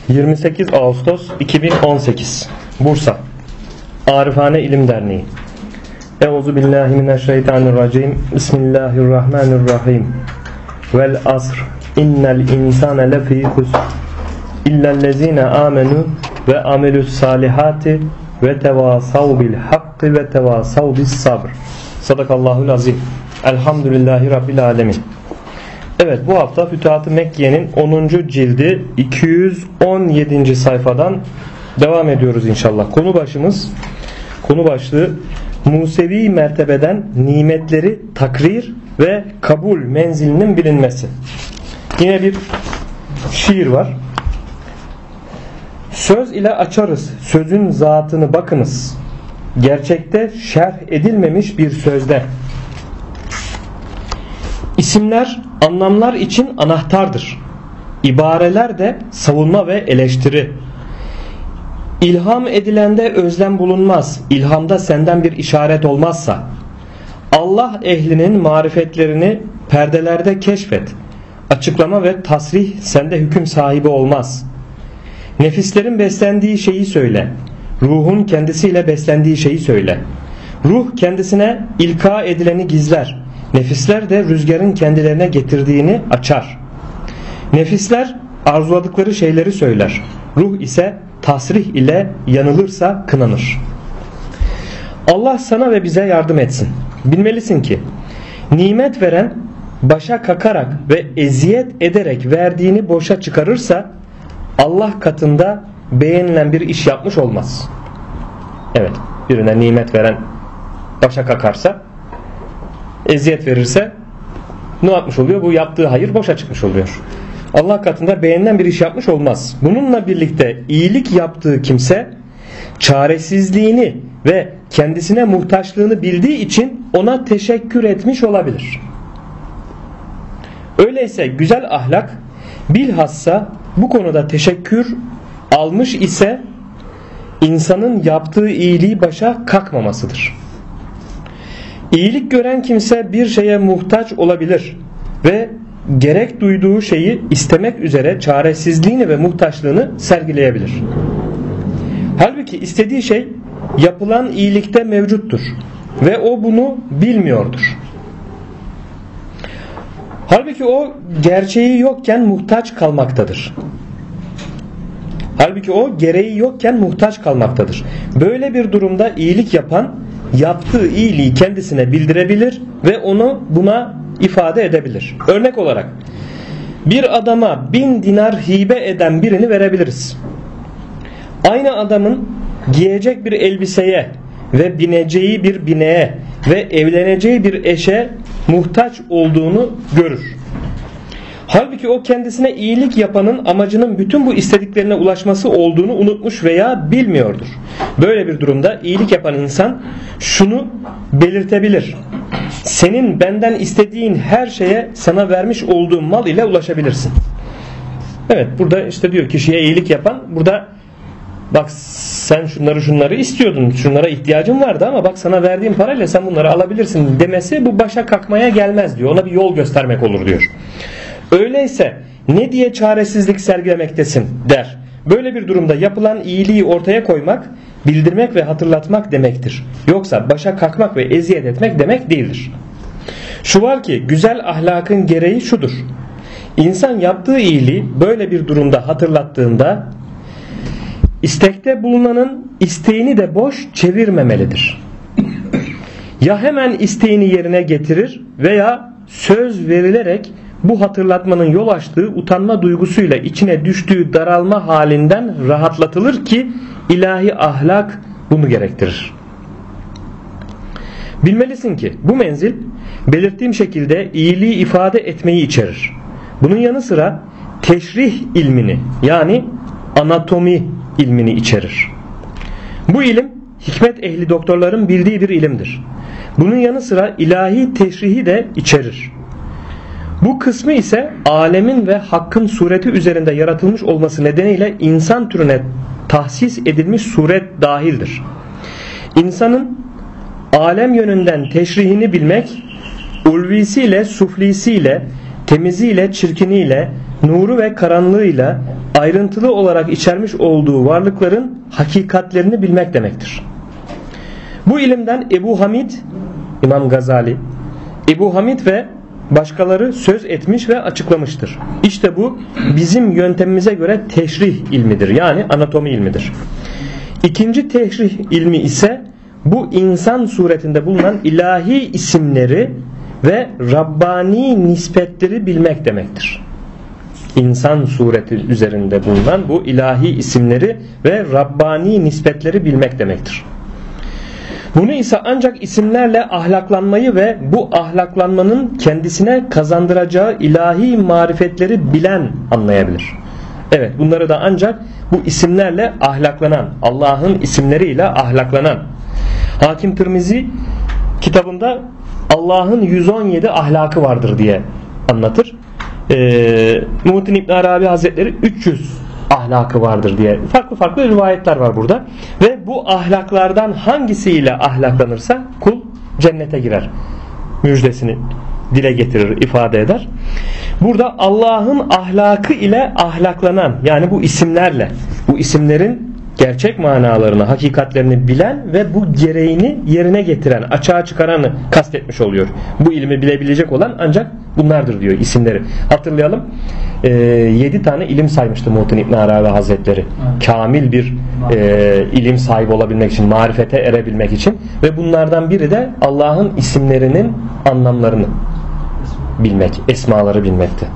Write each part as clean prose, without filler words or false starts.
28 Ağustos 2018 Bursa Arifane İlim Derneği. Euzubillahimineşşeytanirracim. Bismillahirrahmanirrahim. Vel asr. İnnel insane lefî husr. İllellezîne âmenû ve amelus salihati ve tevâsav bil hakkı ve tevâsav bis sabr. Sadakallahul azim. Elhamdülillahi Rabbil alemin. Evet, bu hafta Fütuhat-ı Mekke'nin 10. cildi 217. sayfadan devam ediyoruz inşallah. Konu başlığı Musevi mertebeden nimetleri takrir ve kabul menzilinin bilinmesi. Yine bir şiir var. Söz ile açarız sözün zatını bakınız. Gerçekte şerh edilmemiş bir sözde. İsimler anlamlar için anahtardır. İbareler de savunma ve eleştiri. İlham edilende özlem bulunmaz. İlhamda senden bir işaret olmazsa. Allah ehlinin marifetlerini perdelerde keşfet. Açıklama ve tasrih sende hüküm sahibi olmaz. Nefislerin beslendiği şeyi söyle. Ruhun kendisiyle beslendiği şeyi söyle. Ruh kendisine ilka edileni gizler. Nefisler de rüzgarın kendilerine getirdiğini açar. Nefisler arzuladıkları şeyleri söyler. Ruh ise tasrih ile yanılırsa kınanır. Allah sana ve bize yardım etsin. Bilmelisin ki nimet veren başa kakarak ve eziyet ederek verdiğini boşa çıkarırsa Allah katında beğenilen bir iş yapmış olmaz. Evet, birine nimet veren başa kakarsa, eziyet verirse ne yapmış oluyor? Bu yaptığı hayır boşa çıkmış oluyor. Allah katında beğenilen bir iş yapmış olmaz. Bununla birlikte iyilik yaptığı kimse çaresizliğini ve kendisine muhtaçlığını bildiği için ona teşekkür etmiş olabilir. Öyleyse güzel ahlak bilhassa bu konuda teşekkür almış ise insanın yaptığı iyiliği başa kalkmamasıdır. İyilik gören kimse bir şeye muhtaç olabilir ve gerek duyduğu şeyi istemek üzere çaresizliğini ve muhtaçlığını sergileyebilir. Halbuki istediği şey yapılan iyilikte mevcuttur ve o bunu bilmiyordur. Halbuki o gerçeği yokken muhtaç kalmaktadır. Halbuki o gereği yokken muhtaç kalmaktadır. Böyle bir durumda iyilik yapan yaptığı iyiliği kendisine bildirebilir ve onu buna ifade edebilir. Örnek olarak bir adama 1000 dinar hibe eden birini verebiliriz. Aynı adamın giyecek bir elbiseye ve bineceği bir bineğe ve evleneceği bir eşe muhtaç olduğunu görür. Halbuki o kendisine iyilik yapanın amacının bütün bu istediklerine ulaşması olduğunu unutmuş veya bilmiyordur. Böyle bir durumda iyilik yapan insan şunu belirtebilir: senin benden istediğin her şeye sana vermiş olduğum mal ile ulaşabilirsin. Evet, burada işte diyor kişiye iyilik yapan, burada bak sen şunları istiyordun, şunlara ihtiyacın vardı ama bak sana verdiğim parayla sen bunları alabilirsin demesi bu başa kalkmaya gelmez diyor. Ona bir yol göstermek olur diyor. Öyleyse ne diye çaresizlik sergilemektesin der. Böyle bir durumda yapılan iyiliği ortaya koymak, bildirmek ve hatırlatmak demektir. Yoksa başa kalkmak ve eziyet etmek demek değildir. Şu var ki güzel ahlakın gereği şudur: İnsan yaptığı iyiliği böyle bir durumda hatırlattığında istekte bulunanın isteğini de boş çevirmemelidir. Ya hemen isteğini yerine getirir veya söz verilerek bu hatırlatmanın yol açtığı utanma duygusuyla içine düştüğü daralma halinden rahatlatılır ki ilahi ahlak bunu gerektirir. Bilmelisin ki bu menzil belirttiğim şekilde iyiliği ifade etmeyi içerir. Bunun yanı sıra teşrih ilmini yani anatomi ilmini içerir. Bu ilim hikmet ehli doktorların bildiği bir ilimdir. Bunun yanı sıra ilahi teşrihi de içerir. Bu kısmı ise alemin ve hakkın sureti üzerinde yaratılmış olması nedeniyle insan türüne tahsis edilmiş suret dahildir. İnsanın alem yönünden teşrihini bilmek, ulvisiyle, suflisiyle, temiziyle, çirkiniyle, nuru ve karanlığıyla ayrıntılı olarak içermiş olduğu varlıkların hakikatlerini bilmek demektir. Bu ilimden Ebu Hamid, İmam Gazali, Ebu Hamid ve başkaları söz etmiş ve açıklamıştır. İşte bu bizim yöntemimize göre teşrih ilmidir. Yani anatomi ilmidir. İkinci teşrih ilmi ise bu insan suretinde bulunan ilahi isimleri ve Rabbani nispetleri bilmek demektir. İnsan sureti üzerinde bulunan bu ilahi isimleri ve Rabbani nispetleri bilmek demektir. Bunu ise ancak isimlerle ahlaklanmayı ve bu ahlaklanmanın kendisine kazandıracağı ilahi marifetleri bilen anlayabilir. Evet, bunları da ancak bu isimlerle ahlaklanan, Allah'ın isimleriyle ahlaklanan. Hakim Tirmizi kitabında Allah'ın 117 ahlakı vardır diye anlatır. Muhittin İbn Arabi Hazretleri 300 ahlakı vardır diye farklı rivayetler var burada. Ve bu ahlaklardan hangisiyle ahlaklanırsa kul cennete girer müjdesini dile getirir, ifade eder. Burada Allah'ın ahlakı ile ahlaklanan, yani bu isimlerle, bu isimlerin gerçek manalarını, hakikatlerini bilen ve bu gereğini yerine getiren, açığa çıkaranı kastetmiş oluyor. Bu ilmi bilebilecek olan ancak bunlardır diyor isimleri. Hatırlayalım, 7 tane ilim saymıştı Muhittin İbn Arabi Hazretleri. Kamil bir ilim sahibi olabilmek için, marifete erebilmek için, ve bunlardan biri de Allah'ın isimlerinin anlamlarını bilmek, esmaları bilmekti.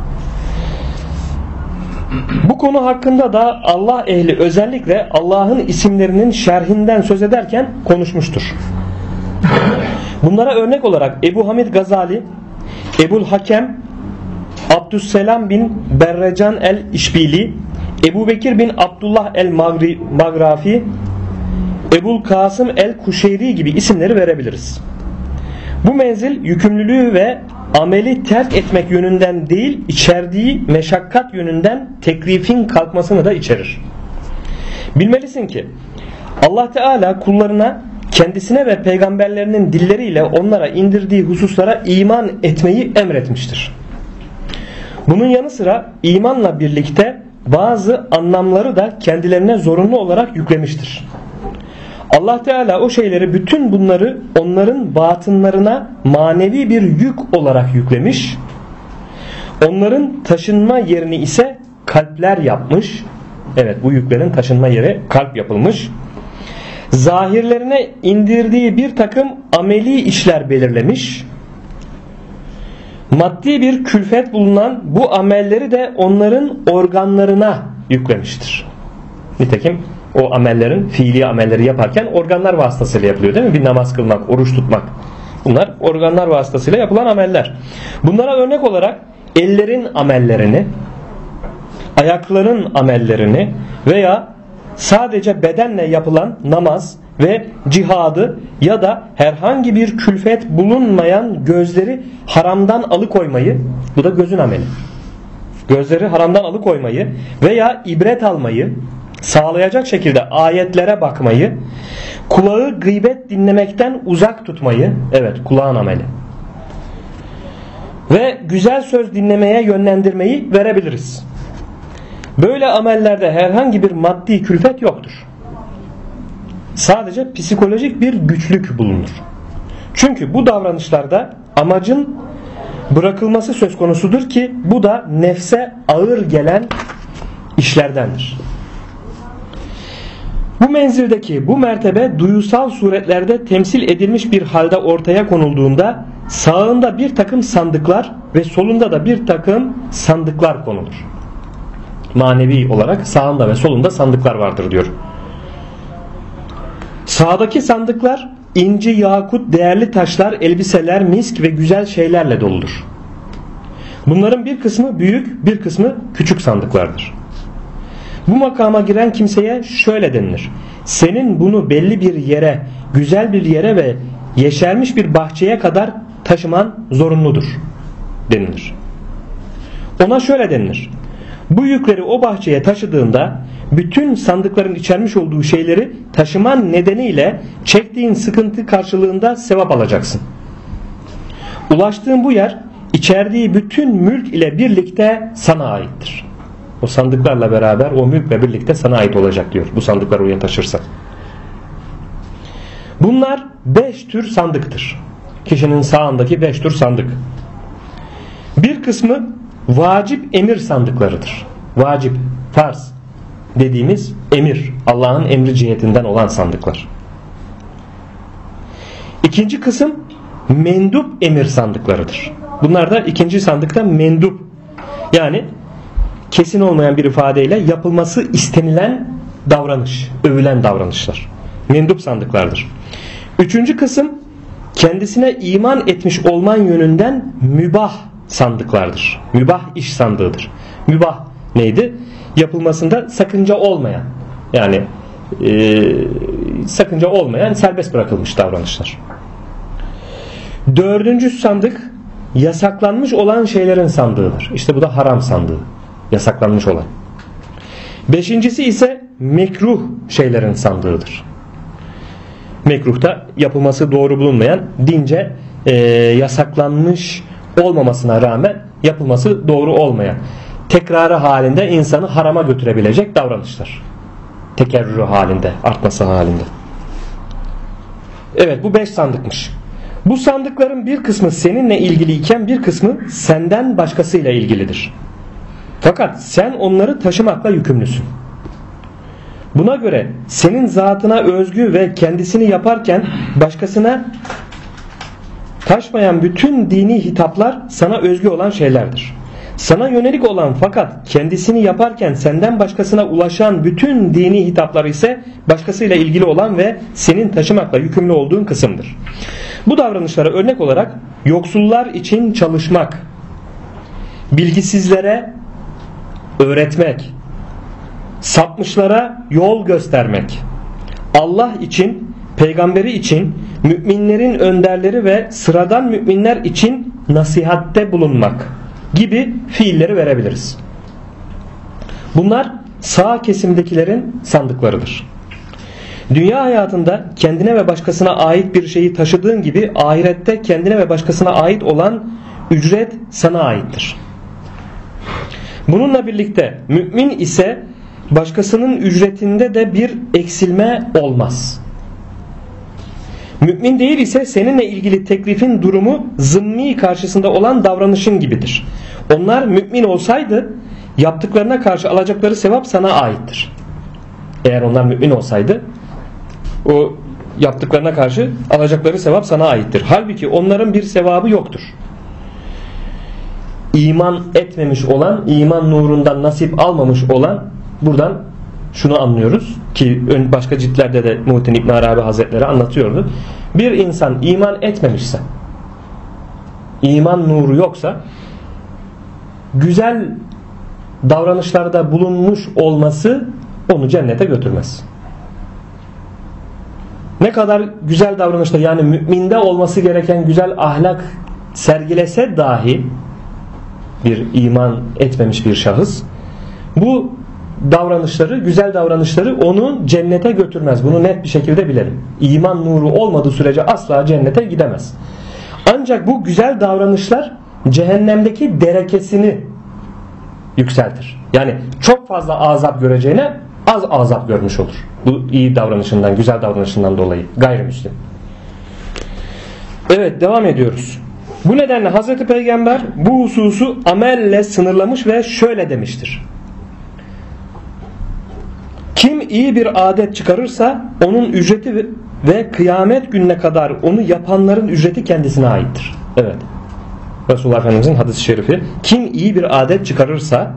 Bu konu hakkında da Allah ehli özellikle Allah'ın isimlerinin şerhinden söz ederken konuşmuştur. Bunlara örnek olarak Ebu Hamid Gazali, Ebul Hakem, Abdüsselam bin Berrecan el-İşbili, Ebu Bekir bin Abdullah el-Magrafi, Ebul Kasım el-Kuşeyri gibi isimleri verebiliriz. Bu menzil yükümlülüğü ve ameli terk etmek yönünden değil, içerdiği meşakkat yönünden teklifin kalkmasını da içerir. Bilmelisin ki Allah Teala kullarına kendisine ve peygamberlerinin dilleriyle onlara indirdiği hususlara iman etmeyi emretmiştir. Bunun yanı sıra imanla birlikte bazı anlamları da kendilerine zorunlu olarak yüklemiştir. Allah Teala o şeyleri, bütün bunları onların batınlarına manevi bir yük olarak yüklemiş. Onların taşınma yerini ise kalpler yapmış. Evet, bu yüklerin taşınma yeri kalp yapılmış. Zahirlerine indirdiği bir takım ameli işler belirlemiş. Maddi bir külfet bulunan bu amelleri de onların organlarına yüklemiştir. Nitekim o amellerin, fiili amelleri yaparken organlar vasıtasıyla yapılıyor değil mi? Bir namaz kılmak, oruç tutmak. Bunlar organlar vasıtasıyla yapılan ameller. Bunlara örnek olarak ellerin amellerini, ayakların amellerini veya sadece bedenle yapılan namaz ve cihadı ya da herhangi bir külfet bulunmayan gözleri haramdan alıkoymayı, bu da gözün ameli. Gözleri haramdan alıkoymayı veya ibret almayı sağlayacak şekilde ayetlere bakmayı, kulağı gıybet dinlemekten uzak tutmayı, evet kulağın ameli, ve güzel söz dinlemeye yönlendirmeyi verebiliriz. Böyle amellerde herhangi bir maddi külfet yoktur. Sadece psikolojik bir güçlük bulunur. Çünkü bu davranışlarda amacın bırakılması söz konusudur ki bu da nefse ağır gelen işlerdendir. Bu menzildeki bu mertebe duyusal suretlerde temsil edilmiş bir halde ortaya konulduğunda sağında bir takım sandıklar ve solunda da bir takım sandıklar konulur. Manevi olarak sağında ve solunda sandıklar vardır diyor. Sağdaki sandıklar inci, yakut, değerli taşlar, elbiseler, misk ve güzel şeylerle doludur. Bunların bir kısmı büyük, bir kısmı küçük sandıklardır. Bu makama giren kimseye şöyle denilir: senin bunu belli bir yere, güzel bir yere ve yeşermiş bir bahçeye kadar taşıman zorunludur denilir. Ona şöyle denilir: bu yükleri o bahçeye taşıdığında bütün sandıkların içermiş olduğu şeyleri taşıman nedeniyle çektiğin sıkıntı karşılığında sevap alacaksın. Ulaştığın bu yer içerdiği bütün mülk ile birlikte sana aittir. O sandıklarla beraber o mülkle birlikte sana ait olacak diyor. Bu sandıklar oraya taşırsa. Bunlar 5 tür sandıktır. Kişinin sağındaki 5 tür sandık. Bir kısmı vacip emir sandıklarıdır. Vacip, farz dediğimiz emir, Allah'ın emri cihetinden olan sandıklar. İkinci kısım mendup emir sandıklarıdır. Bunlar da ikinci sandıkta mendup, yani kesin olmayan bir ifadeyle yapılması istenilen davranış, övülen davranışlar. Mendup sandıklardır. Üçüncü kısım kendisine iman etmiş olman yönünden mübah sandıklardır. Mübah iş sandığıdır. Mübah neydi? Yapılmasında sakınca olmayan, yani sakınca olmayan serbest bırakılmış davranışlar. Dördüncü sandık yasaklanmış olan şeylerin sandığıdır. İşte bu da haram sandığı. Yasaklanmış olan. Beşincisi ise mekruh şeylerin sandığıdır. Mekruhta yapılması doğru bulunmayan, dince yasaklanmış olmamasına rağmen yapılması doğru olmayan, tekrarı halinde insanı harama götürebilecek davranışlar. Tekerrürü halinde, artması halinde. Evet, bu 5 sandıkmış. Bu sandıkların bir kısmı seninle ilgiliyken bir kısmı senden başkasıyla ilgilidir. Fakat sen onları taşımakla yükümlüsün. Buna göre senin zatına özgü ve kendisini yaparken başkasına taşmayan bütün dini hitaplar sana özgü olan şeylerdir. Sana yönelik olan fakat kendisini yaparken senden başkasına ulaşan bütün dini hitaplar ise başkasıyla ilgili olan ve senin taşımakla yükümlü olduğun kısımdır. Bu davranışlara örnek olarak yoksullar için çalışmak, bilgisizlere öğretmek, sapmışlara yol göstermek, Allah için, peygamberi için, müminlerin önderleri ve sıradan müminler için nasihatte bulunmak gibi fiilleri verebiliriz. Bunlar sağ kesimdekilerin sandıklarıdır. Dünya hayatında kendine ve başkasına ait bir şeyi taşıdığın gibi ahirette kendine ve başkasına ait olan ücret sana aittir. Bununla birlikte mümin ise başkasının ücretinde de bir eksilme olmaz. Mümin değil ise seninle ilgili teklifin durumu zımmi karşısında olan davranışın gibidir. Onlar mümin olsaydı yaptıklarına karşı alacakları sevap sana aittir. Eğer onlar mümin olsaydı o yaptıklarına karşı alacakları sevap sana aittir. Halbuki onların bir sevabı yoktur. İman etmemiş olan, iman nurundan nasip almamış olan, buradan şunu anlıyoruz ki başka ciltlerde de Muhittin İbn Arabi Hazretleri anlatıyordu. Bir insan iman etmemişse, iman nuru yoksa, güzel davranışlarda bulunmuş olması onu cennete götürmez. Ne kadar güzel davranışta, yani müminde olması gereken güzel ahlak sergilese dahi bir iman etmemiş bir şahıs, bu davranışları, güzel davranışları onu cennete götürmez. Bunu net bir şekilde bilelim. İman nuru olmadığı sürece asla cennete gidemez. Ancak bu güzel davranışlar cehennemdeki derekesini yükseltir. Yani çok fazla azap göreceğine az azap görmüş olur. Bu iyi davranışından, güzel davranışından dolayı gayrimüslim. Evet, devam ediyoruz. Bu nedenle Hazreti Peygamber bu hususu amelle sınırlamış ve şöyle demiştir. Kim iyi bir adet çıkarırsa onun ücreti ve kıyamet gününe kadar onu yapanların ücreti kendisine aittir. Evet. Resulullah Efendimizin hadis-i şerifi. Kim iyi bir adet çıkarırsa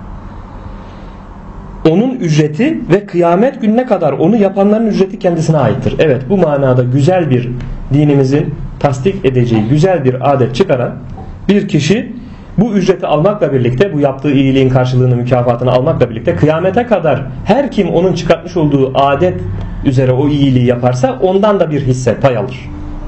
onun ücreti ve kıyamet gününe kadar onu yapanların ücreti kendisine aittir. Evet, bu manada güzel bir, dinimizin tasdik edeceği güzel bir adet çıkaran bir kişi bu ücreti almakla birlikte, bu yaptığı iyiliğin karşılığını, mükafatını almakla birlikte kıyamete kadar her kim onun çıkartmış olduğu adet üzere o iyiliği yaparsa ondan da bir hisse, pay alır.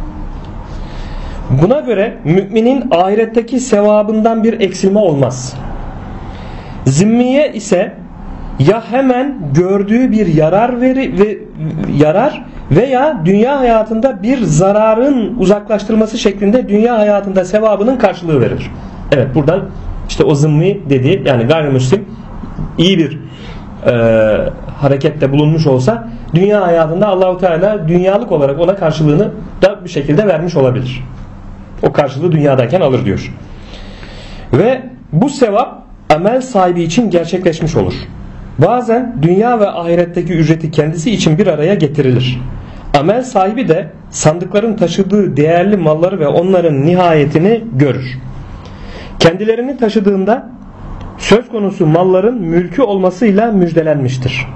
Buna göre müminin ahiretteki sevabından bir eksilme olmaz. Zimmiye ise ya hemen gördüğü bir yarar veya dünya hayatında bir zararın uzaklaştırması şeklinde dünya hayatında sevabının karşılığı verilir. Evet, buradan işte o zımmi dediği, yani gayrimüslim iyi bir harekette bulunmuş olsa dünya hayatında Allahu Teala dünyalık olarak ona karşılığını da bir şekilde vermiş olabilir. O karşılığı dünyadayken alır diyor. Ve bu sevap amel sahibi için gerçekleşmiş olur. Bazen dünya ve ahiretteki ücreti kendisi için bir araya getirilir. Amel sahibi de sandıkların taşıdığı değerli malları ve onların nihayetini görür. Kendilerini taşıdığında söz konusu malların mülkü olmasıyla müjdelenmiştir.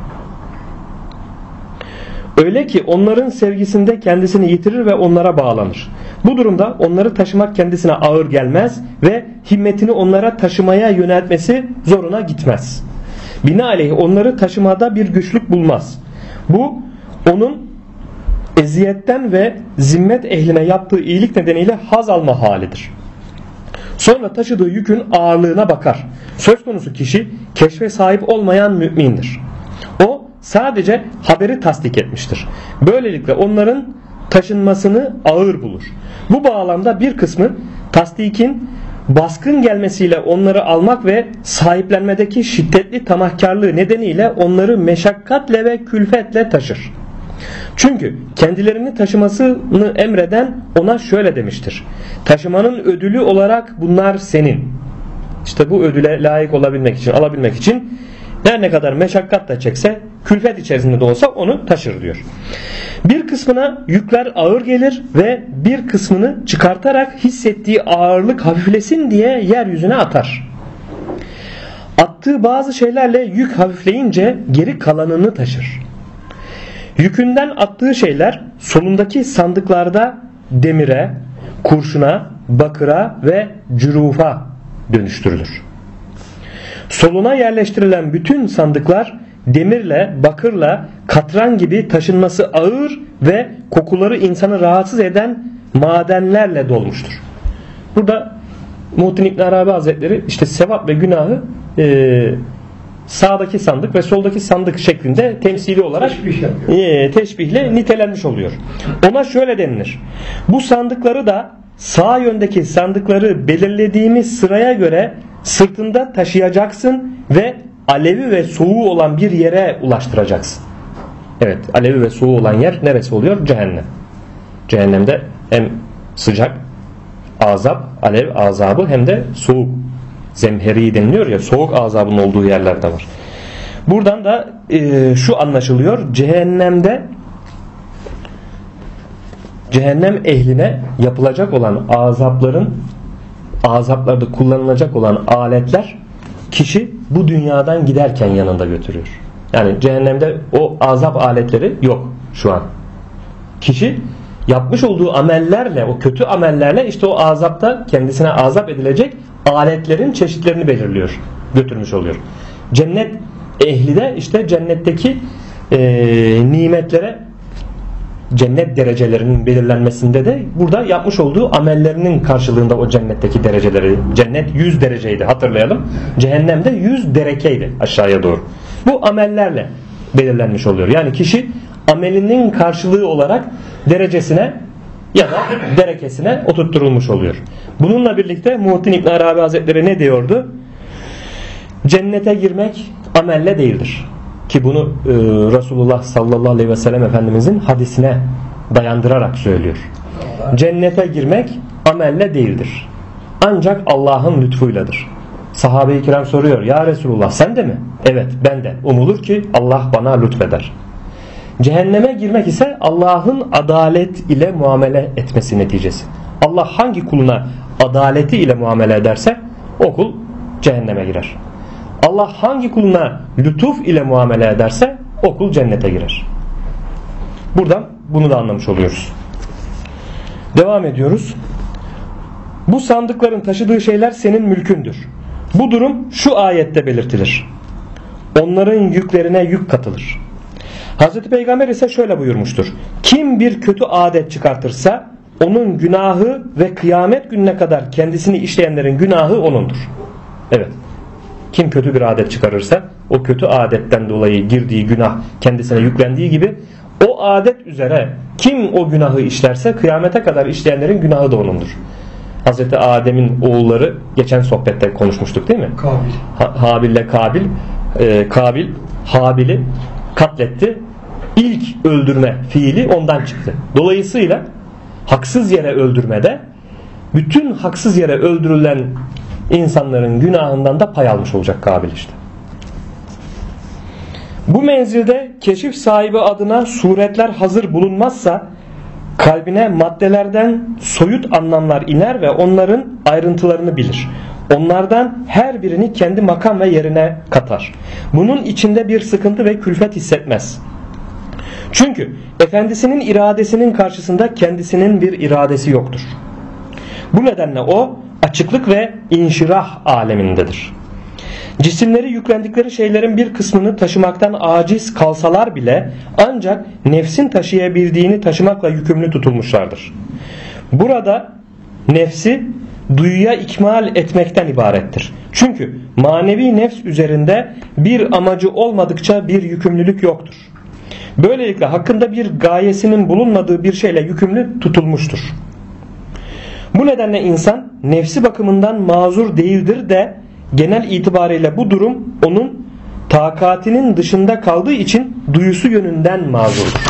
Öyle ki onların sevgisinde kendisini yitirir ve onlara bağlanır. Bu durumda onları taşımak kendisine ağır gelmez ve himmetini onlara taşımaya yöneltmesi zoruna gitmez. Binaenaleyh onları taşımada bir güçlük bulmaz. Bu onun eziyetten ve zimmet ehline yaptığı iyilik nedeniyle haz alma halidir. Sonra taşıdığı yükün ağırlığına bakar. Söz konusu kişi keşfe sahip olmayan mümindir. O sadece haberi tasdik etmiştir. Böylelikle onların taşınmasını ağır bulur. Bu bağlamda bir kısmı tasdikin baskın gelmesiyle onları almak ve sahiplenmedeki şiddetli tamahkarlığı nedeniyle onları meşakkatle ve külfetle taşır. Çünkü kendilerini taşımasını emreden ona şöyle demiştir: taşımanın ödülü olarak bunlar senin. İşte bu ödüle layık olabilmek için, alabilmek için her ne kadar meşakkat da çekse, külfet içerisinde de olsa onu taşır diyor. Bir kısmına yükler ağır gelir ve bir kısmını çıkartarak hissettiği ağırlık hafiflesin diye yeryüzüne atar. Attığı bazı şeylerle yük hafifleyince geri kalanını taşır. Yükünden attığı şeyler solundaki sandıklarda demire, kurşuna, bakıra ve cürufa dönüştürülür. Soluna yerleştirilen bütün sandıklar demirle, bakırla, katran gibi taşınması ağır ve kokuları insanı rahatsız eden madenlerle dolmuştur. Burada Muhittin İbn Arabi Hazretleri işte sevap ve günahı sağdaki sandık ve soldaki sandık şeklinde temsili olarak teşbihle nitelenmiş oluyor. Ona şöyle denilir: bu sandıkları da sağ yöndeki sandıkları belirlediğimiz sıraya göre sırtında taşıyacaksın ve alevi ve soğuğu olan bir yere ulaştıracaksın. Evet, alevi ve soğuğu olan yer neresi oluyor? Cehennem. Cehennemde hem sıcak azap, alev azabı, hem de soğuk, zemheri deniliyor ya, soğuk azabın olduğu yerler de var. Buradan da şu anlaşılıyor: cehennem ehline yapılacak olan azaplarda kullanılacak olan aletler kişi bu dünyadan giderken yanında götürüyor. Yani cehennemde o azap aletleri yok şu an. Kişi yapmış olduğu amellerle, o kötü amellerle işte o azapta kendisine azap edilecek aletlerin çeşitlerini belirliyor, götürmüş oluyor. Cennet ehli de işte cennetteki nimetlere, cennet derecelerinin belirlenmesinde de burada yapmış olduğu amellerinin karşılığında o cennetteki dereceleri, cennet 100 dereceydi hatırlayalım, cehennemde 100 derekeydi aşağıya doğru. Bu amellerle belirlenmiş oluyor. Yani kişi amelinin karşılığı olarak derecesine ya da derekesine oturtturulmuş oluyor. Bununla birlikte Muhittin İbn Arabi Hazretleri ne diyordu? Cennete girmek amelle değildir. Ki bunu Resulullah sallallahu aleyhi ve sellem Efendimizin hadisine dayandırarak söylüyor. Cennete girmek amelle değildir. Ancak Allah'ın lütfuyladır. Sahabe-i kiram soruyor: ya Resulullah sen de mi? Evet, ben de. Umulur ki Allah bana lütfeder. Cehenneme girmek ise Allah'ın adalet ile muamele etmesi neticesi. Allah hangi kuluna adaleti ile muamele ederse o kul cehenneme girer. Allah hangi kuluna lütuf ile muamele ederse o kul cennete girer. Buradan bunu da anlamış oluyoruz. Devam ediyoruz. Bu sandıkların taşıdığı şeyler senin mülkündür. Bu durum şu ayette belirtilir: onların yüklerine yük katılır. Hazreti Peygamber ise şöyle buyurmuştur: kim bir kötü adet çıkartırsa onun günahı ve kıyamet gününe kadar kendisini işleyenlerin günahı onundur. Evet. Kim kötü bir adet çıkarırsa o kötü adetten dolayı girdiği günah kendisine yüklendiği gibi o adet üzere kim o günahı işlerse kıyamete kadar işleyenlerin günahı da onundur. Hazreti Adem'in oğulları geçen sohbette konuşmuştuk değil mi? Habil'le Kabil Habil'i katletti. İlk öldürme fiili ondan çıktı. Dolayısıyla haksız yere öldürmede bütün haksız yere öldürülen insanların günahından da pay almış olacak Kabil işte. Bu menzilde keşif sahibi adına suretler hazır bulunmazsa kalbine maddelerden soyut anlamlar iner ve onların ayrıntılarını bilir. Onlardan her birini kendi makam ve yerine katar. Bunun içinde bir sıkıntı ve külfet hissetmez. Çünkü efendisinin iradesinin karşısında kendisinin bir iradesi yoktur. Bu nedenle o açıklık ve inşirah alemindedir. Cisimleri yüklendikleri şeylerin bir kısmını taşımaktan aciz kalsalar bile ancak nefsin taşıyabildiğini taşımakla yükümlü tutulmuşlardır. Burada nefsi duyuya ikmal etmekten ibarettir. Çünkü manevi nefs üzerinde bir amacı olmadıkça bir yükümlülük yoktur. Böylelikle hakkında bir gayesinin bulunmadığı bir şeyle yükümlü tutulmuştur. Bu nedenle insan nefsi bakımından mazur değildir de genel itibariyle bu durum onun takatinin dışında kaldığı için duyusu yönünden mazurdur.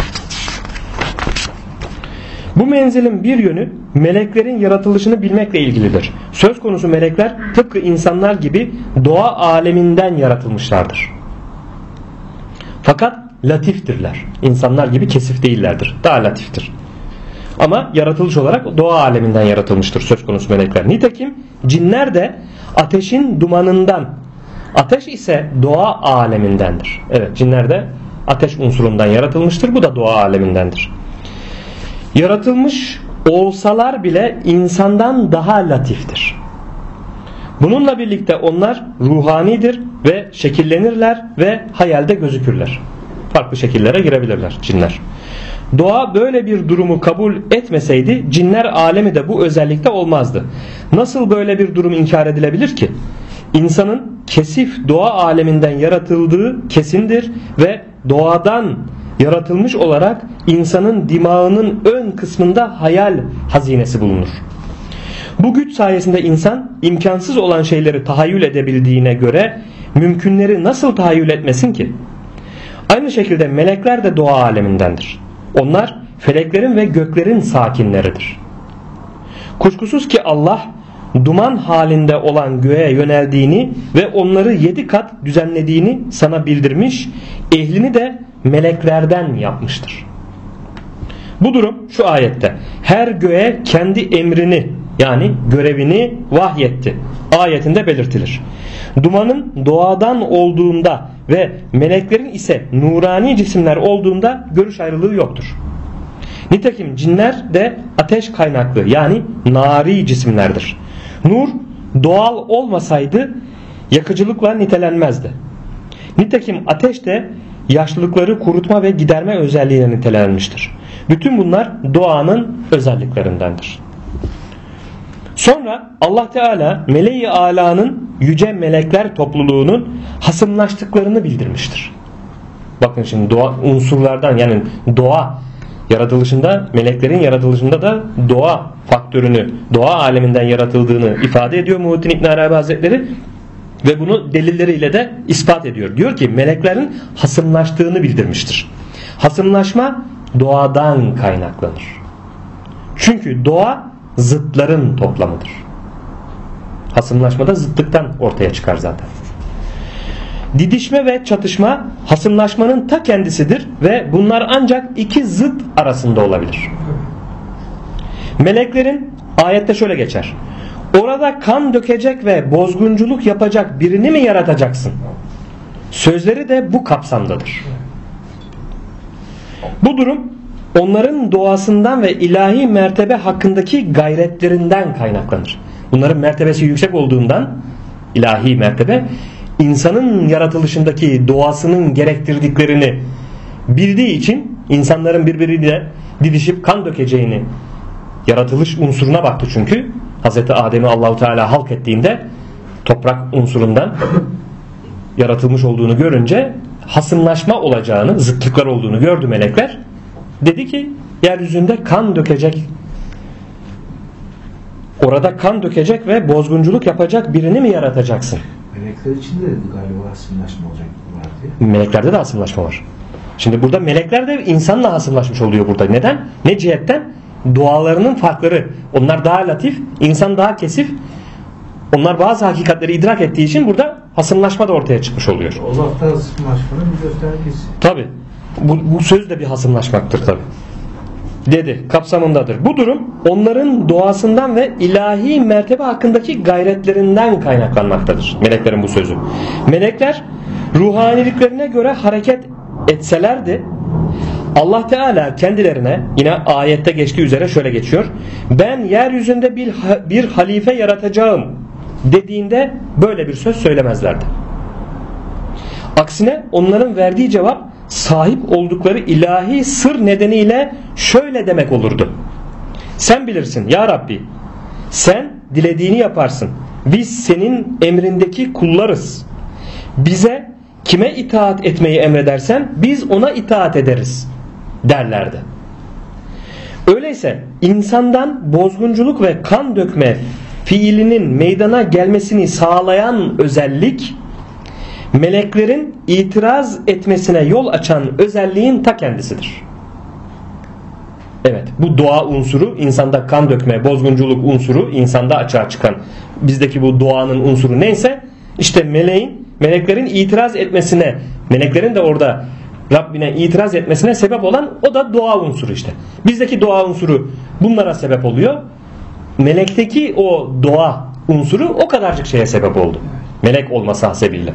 Bu menzilin bir yönü meleklerin yaratılışını bilmekle ilgilidir. Söz konusu melekler tıpkı insanlar gibi doğa aleminden yaratılmışlardır. Fakat latiftirler. İnsanlar gibi kesif değillerdir. Daha latiftir. Ama yaratılış olarak doğa aleminden yaratılmıştır söz konusu melekler. Nitekim cinler de ateşin dumanından, ateş ise doğa alemindendir. Evet, cinler de ateş unsurundan yaratılmıştır. Bu da doğa alemindendir. Yaratılmış olsalar bile insandan daha latiftir. Bununla birlikte onlar ruhanidir ve şekillenirler ve hayalde gözükürler. Farklı şekillere girebilirler cinler. Doğa böyle bir durumu kabul etmeseydi cinler alemi de bu özellikte olmazdı. Nasıl böyle bir durum inkar edilebilir ki? İnsanın kesif doğa aleminden yaratıldığı kesindir ve doğadan yaratılmış olarak insanın dimağının ön kısmında hayal hazinesi bulunur. Bu güç sayesinde insan imkansız olan şeyleri tahayyül edebildiğine göre mümkünleri nasıl tahayyül etmesin ki? Aynı şekilde melekler de doğa alemindendir. Onlar feleklerin ve göklerin sakinleridir. Kuşkusuz ki Allah duman halinde olan göğe yöneldiğini ve onları 7 kat düzenlediğini sana bildirmiş, ehlini de meleklerden yapmıştır. Bu durum şu ayette: her göğe kendi emrini yani görevini vahyetti ayetinde belirtilir. Dumanın doğadan olduğunda ve meleklerin ise nurani cisimler olduğunda görüş ayrılığı yoktur. Nitekim cinler de ateş kaynaklı yani nari cisimlerdir. Nur doğal olmasaydı yakıcılıkla nitelenmezdi. Nitekim ateş de yaşlılıkları kurutma ve giderme özelliğine nitelenmiştir. Bütün bunlar doğanın özelliklerindendir. Sonra Allah Teala meleği ala'nın yüce melekler topluluğunun hasımlaştıklarını bildirmiştir. Bakın şimdi doğa unsurlardan yani doğa yaratılışında, meleklerin yaratılışında da doğa faktörünü, doğa aleminden yaratıldığını ifade ediyor Muhittin İbn Arabi Hazretleri ve bunu delilleriyle de ispat ediyor. Diyor ki meleklerin hasımlaştığını bildirmiştir. Hasımlaşma doğadan kaynaklanır. Çünkü doğa zıtların toplamıdır. Hasımlaşma da zıtlıktan ortaya çıkar zaten. Didişme ve çatışma hasımlaşmanın ta kendisidir ve bunlar ancak iki zıt arasında olabilir. Meleklerin ayette şöyle geçer: orada kan dökecek ve bozgunculuk yapacak birini mi yaratacaksın? Sözleri de bu kapsamdadır. Bu durum onların doğasından ve ilahi mertebe hakkındaki gayretlerinden kaynaklanır. Bunların mertebesi yüksek olduğundan ilahi mertebe insanın yaratılışındaki doğasının gerektirdiklerini bildiği için insanların birbiriyle didişip kan dökeceğini yaratılış unsuruna baktı çünkü. Hazreti Adem'i Allahu Teala halk ettiğinde toprak unsurundan yaratılmış olduğunu görünce hasımlaşma olacağını, zıtlıklar olduğunu gördü melekler. Dedi ki yeryüzünde kan dökecek, orada kan dökecek ve bozgunculuk yapacak birini mi yaratacaksın? Melekler için de galiba hasımlaşma olacak var diye. Meleklerde de hasımlaşma var. Şimdi burada melekler de insanla hasımlaşmış oluyor burada. Neden? Ne cihetten? Dualarının farkları. Onlar daha latif, insan daha kesif. Onlar bazı hakikatleri idrak ettiği için burada hasımlaşma da ortaya çıkmış oluyor. Allah'ta hasımlaşmanın bir göstergesi. Tabi. Bu söz de bir hasımlaşmaktır tabi. Dedi, kapsamındadır. Bu durum onların doğasından ve ilahi mertebe hakkındaki gayretlerinden kaynaklanmaktadır. Meleklerin bu sözü. Melekler ruhaniliklerine göre hareket etselerdi, Allah Teala kendilerine, yine ayette geçtiği üzere şöyle geçiyor: ben yeryüzünde bir halife yaratacağım dediğinde böyle bir söz söylemezlerdi. Aksine onların verdiği cevap sahip oldukları ilahi sır nedeniyle şöyle demek olurdu: sen bilirsin ya Rabbi, sen dilediğini yaparsın, biz senin emrindeki kullarız, bize kime itaat etmeyi emredersen biz ona itaat ederiz derlerdi. Öyleyse insandan bozgunculuk ve kan dökme fiilinin meydana gelmesini sağlayan özellik, meleklerin itiraz etmesine yol açan özelliğin ta kendisidir. Evet, bu doğa unsuru, insanda kan dökme, bozgunculuk unsuru insanda açığa çıkan, bizdeki bu doğanın unsuru neyse, işte meleklerin itiraz etmesine, meleklerin de orada Rabbine itiraz etmesine sebep olan o da doğa unsuru işte. Bizdeki doğa unsuru bunlara sebep oluyor. Melekteki o doğa unsuru o kadarcık şeye sebep oldu. Melek olması hasebiyle.